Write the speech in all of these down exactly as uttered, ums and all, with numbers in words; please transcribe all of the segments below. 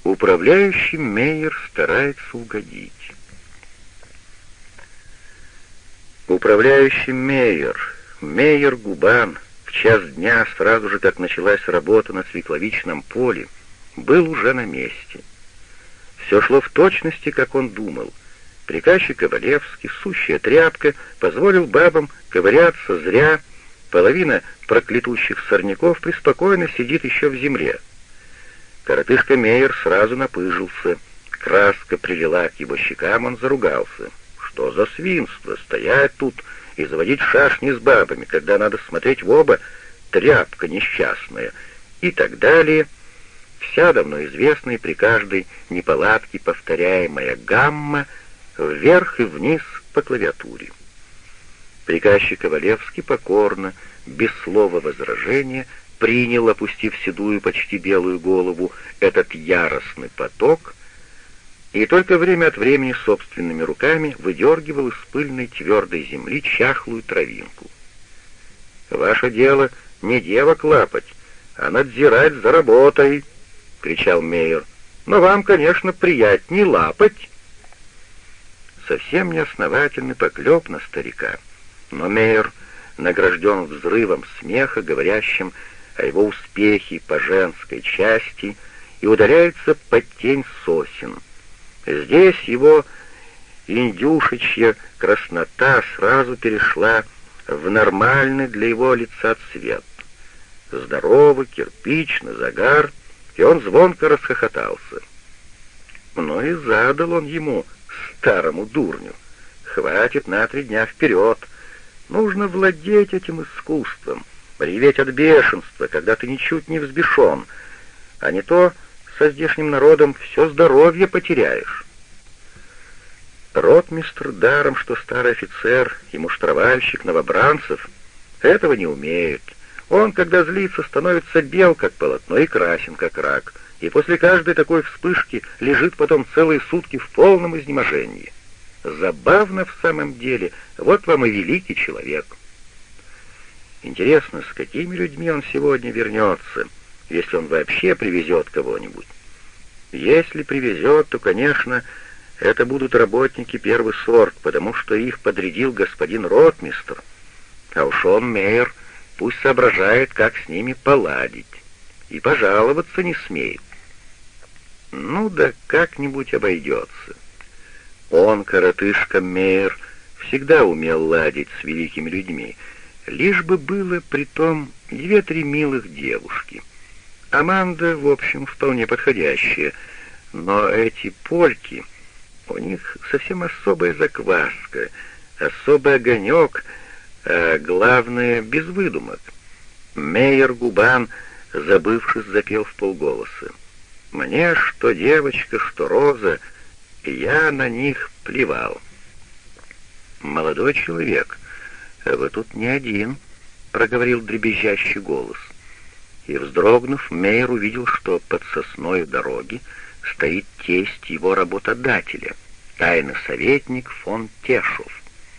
Управляющий Мейер старается угодить. Управляющий Мейер, Мейер Губан, в час дня, сразу же как началась работа на свекловичном поле, был уже на месте. Все шло в точности, как он думал. Приказчик Ковалевский, сущая тряпка, позволил бабам ковыряться зря. Половина проклятущих сорняков преспокойно сидит еще в земле. Коротышка Мейер сразу напыжился. Краска прилила к его щекам, он заругался. Что за свинство, стоять тут и заводить шашни с бабами, когда надо смотреть в оба, тряпка несчастная, и так далее. Вся давно известная при каждой неполадке повторяемая гамма вверх и вниз по клавиатуре. Приказчик Ковалевский покорно, без слова возражения, принял, опустив седую, почти белую голову, этот яростный поток и только время от времени собственными руками выдергивал из пыльной твердой земли чахлую травинку. «Ваше дело не девок лапать, а надзирать за работой!» — кричал Мейер. «Но вам, конечно, приятней лапать!» Совсем неосновательный поклеп на старика, но Мейер награжден взрывом смеха, говорящим о его успехе по женской части, и удаляется под тень сосен. Здесь его индюшечья краснота сразу перешла в нормальный для его лица цвет. Здоровый, кирпичный загар, и он звонко расхохотался. Но и задал он ему, старому дурню. Хватит на три дня вперед. Нужно владеть этим искусством, реветь от бешенства, когда ты ничуть не взбешен, а не то со здешним народом все здоровье потеряешь. Ротмистр, даром что старый офицер и муштровальщик новобранцев, этого не умеет. Он, когда злится, становится бел, как полотно, и красен, как рак, и после каждой такой вспышки лежит потом целые сутки в полном изнеможении. Забавно в самом деле, вот вам и великий человек. Интересно, с какими людьми он сегодня вернется, если он вообще привезет кого-нибудь. Если привезет, то, конечно, это будут работники первый сорт, потому что их подрядил господин ротмистр. А уж он, Мейер, пусть соображает, как с ними поладить. И пожаловаться не смеет. Ну да как-нибудь обойдется. Он, коротышка Мейер, всегда умел ладить с великими людьми, лишь бы было притом две-три милых девушки. Аманда, в общем, вполне подходящая, но эти польки, у них совсем особая закваска, особый огонек, а главное, без выдумок. Мейер Губан, забывшись, запел вполголоса. «Мне что девочка, что роза, я на них плевал». «Молодой человек, вы тут не один», — проговорил дребезжащий голос. И, вздрогнув, Мейер увидел, что под сосной дороги стоит тесть его работодателя, тайный советник фон Тешов.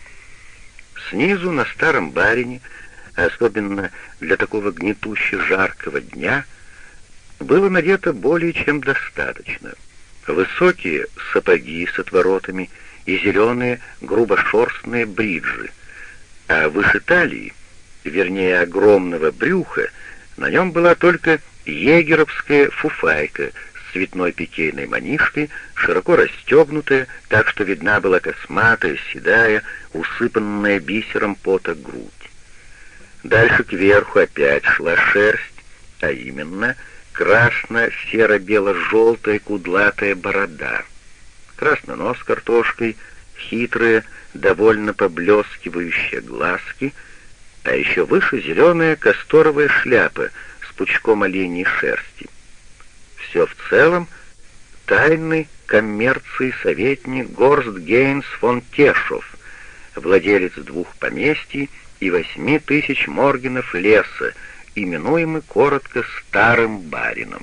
Снизу на старом барине, особенно для такого гнетуще жаркого дня, было надето более чем достаточно. Высокие сапоги с отворотами и зеленые грубошерстные бриджи, а выше талии, вернее огромного брюха, на нем была только егеровская фуфайка с цветной пикейной манишкой, широко расстегнутая, так что видна была косматая, седая, усыпанная бисером пота грудь. Дальше кверху опять шла шерсть, а именно красно-серо-бело-желтая кудлатая борода, красный нос с картошкой, хитрые, довольно поблескивающие глазки, а еще выше зеленая касторовая шляпа с пучком оленьей шерсти. Все в целом тайный коммерции советник Горст Гейнс фон Тешов, владелец двух поместий и восьми тысяч моргенов леса, именуемый коротко старым барином.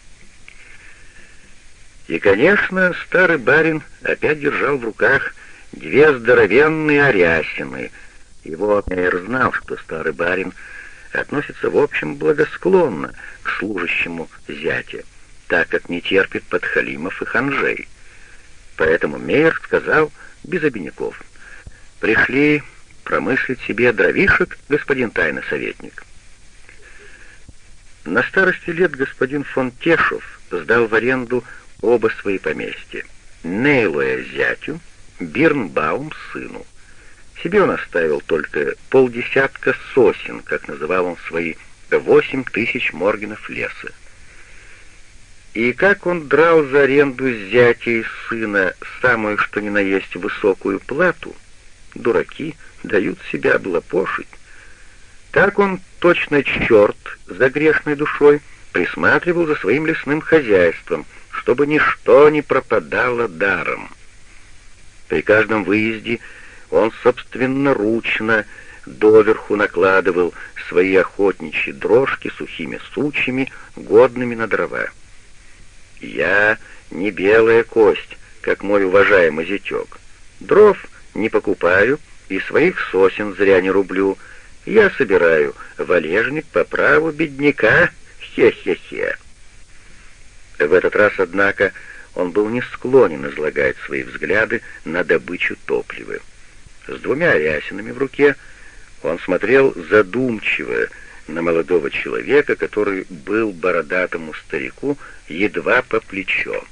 И, конечно, старый барин опять держал в руках две здоровенные арясины. Его Мейер знал, что старый барин относится в общем благосклонно к служащему зятя, так как не терпит подхалимов и ханжей. Поэтому Мейер сказал без обиняков: «Пришли промыслить себе дровишек, господин тайный советник». На старости лет господин фон Тешев сдал в аренду оба свои поместья: Нейлуэ зятю, Бирнбаум сыну. Себе он оставил только полдесятка сосен, как называл он свои восемь тысяч моргенов леса. И как он драл за аренду зятя и сына самую что ни на есть высокую плату, дураки дают себя облапошить, так он, точно черт за грешной душой, присматривал за своим лесным хозяйством, чтобы ничто не пропадало даром. При каждом выезде он собственноручно доверху накладывал свои охотничьи дрожки сухими сучьями, годными на дрова. Я не белая кость, как мой уважаемый зятек. Дров не покупаю и своих сосен зря не рублю. Я собираю валежник по праву бедняка, хе-хе-хе. В этот раз, однако, он был не склонен излагать свои взгляды на добычу топлива. С двумя рясинами в руке он смотрел задумчиво на молодого человека, который был бородатому старику едва по плечо.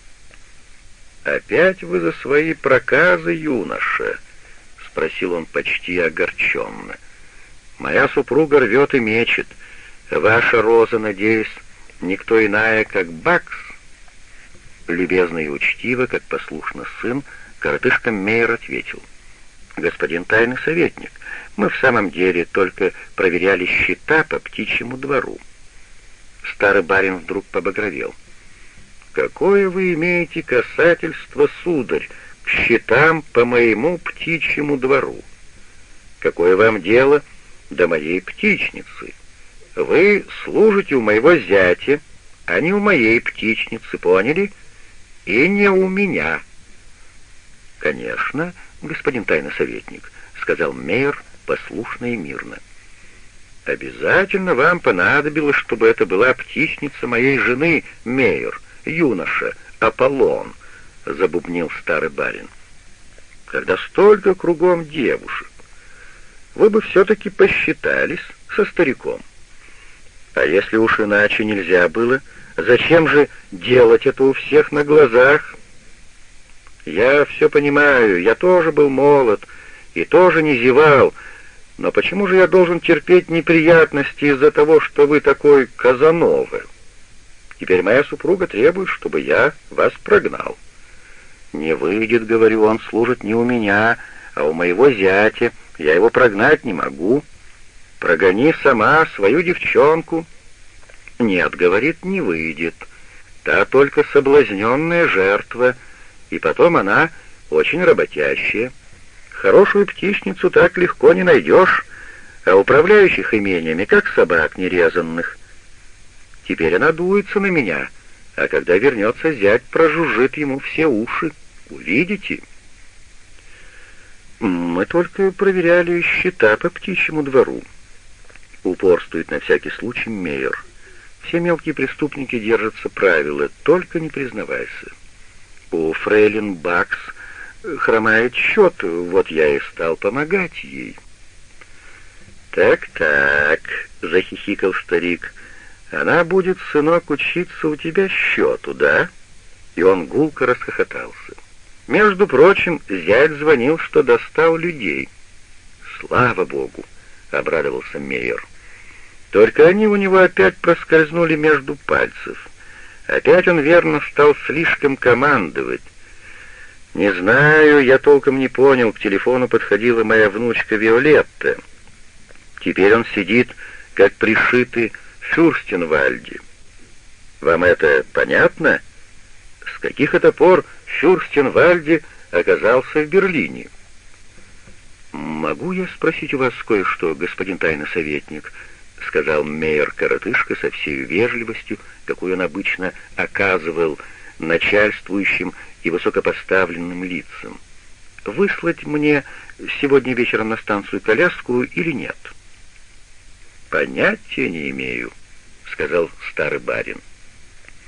«Опять вы за свои проказы, юноша?» — спросил он почти огорченно. «Моя супруга рвет и мечет. Ваша роза, надеюсь, никто иная, как Бакс?» Любезно и учтиво, как послушно сын, коротышка Мейер ответил: «Господин тайный советник, мы в самом деле только проверяли счета по птичьему двору». Старый барин вдруг побагровел. «Какое вы имеете касательство, сударь, к счетам по моему птичьему двору? Какое вам дело до моей птичницы? Вы служите у моего зятя, а не у моей птичницы, поняли? И не у меня». «Конечно, господин тайный советник», — сказал Мейер послушно и мирно. «Обязательно вам понадобилось, чтобы это была птичница моей жены, Мейер, юноша, Аполлон», — забубнил старый барин. «Когда столько кругом девушек, вы бы все-таки посчитались со стариком. А если уж иначе нельзя было, зачем же делать это у всех на глазах? Я все понимаю, я тоже был молод и тоже не зевал, но почему же я должен терпеть неприятности из-за того, что вы такой Казанова? Теперь моя супруга требует, чтобы я вас прогнал». «Не выйдет, — говорю, — он служит не у меня, а у моего зятя, я его прогнать не могу. Прогони сама свою девчонку». «Нет, — говорит, — не выйдет. Та только соблазненная жертва, и потом она очень работящая. Хорошую птичницу так легко не найдешь, а управляющих имениями, как собак нерезанных. Теперь она дуется на меня, а когда вернется зять, прожужжит ему все уши. Увидите?» «Мы только проверяли счета по птичьему двору», — упорствует на всякий случай Мейер. «Все мелкие преступники держатся правила, только не признавайся. У фрейлин Бакс хромает счет, вот я и стал помогать ей». «Так-так», — захихикал старик, — «она будет, сынок, учиться у тебя счету, да?» И он гулко расхохотался. «Между прочим, зять звонил, что достал людей». «Слава Богу!» — обрадовался Мейер. «Только они у него опять проскользнули между пальцев. Опять он, верно, стал слишком командовать. Не знаю, я толком не понял, к телефону подходила моя внучка Виолетта. Теперь он сидит, как пришитый в Фюрстенвальде. Вам это понятно? С каких это пор Фюрстенвальде оказался в Берлине?» «Могу я спросить у вас кое-что, господин тайный советник?» — сказал Мейер-коротышка со всей вежливостью, какую он обычно оказывал начальствующим и высокопоставленным лицам. «Выслать мне сегодня вечером на станцию коляску или нет?» «Понятия не имею», — сказал старый барин.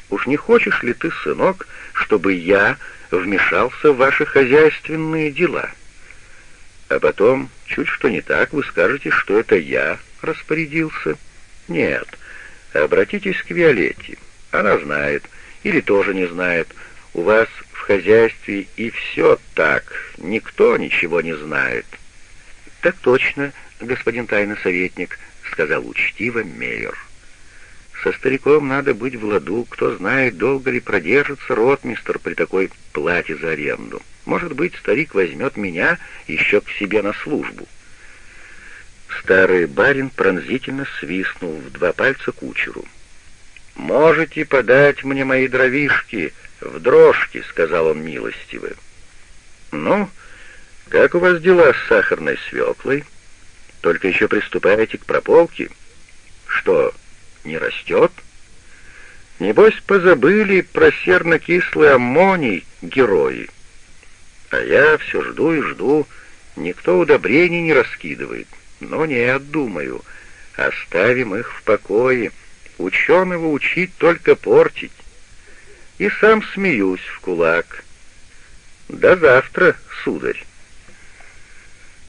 Уж не хочешь ли ты, сынок, чтобы я вмешался в ваши хозяйственные дела? А потом, чуть что не так, вы скажете, что это я распорядился. Нет, обратитесь к Виолетте. Она знает, или тоже не знает. У вас в хозяйстве и все так, никто ничего не знает. Так точно, господин тайный советник, сказал учтиво Мейер. Со стариком надо быть в ладу, кто знает, долго ли продержится ротмистр при такой плате за аренду. Может быть, старик возьмет меня еще к себе на службу. Старый барин пронзительно свистнул в два пальца кучеру. «Можете подать мне мои дровишки в дрожки», — сказал он милостиво. «Ну, как у вас дела с сахарной свеклой? Только еще приступаете к прополке? Что, не растет? Небось, позабыли про серно-кислый аммоний, герои. А я все жду и жду, никто удобрений не раскидывает. Но нет, думаю, оставим их в покое, ученого учить только портить. И сам смеюсь в кулак. До завтра, сударь.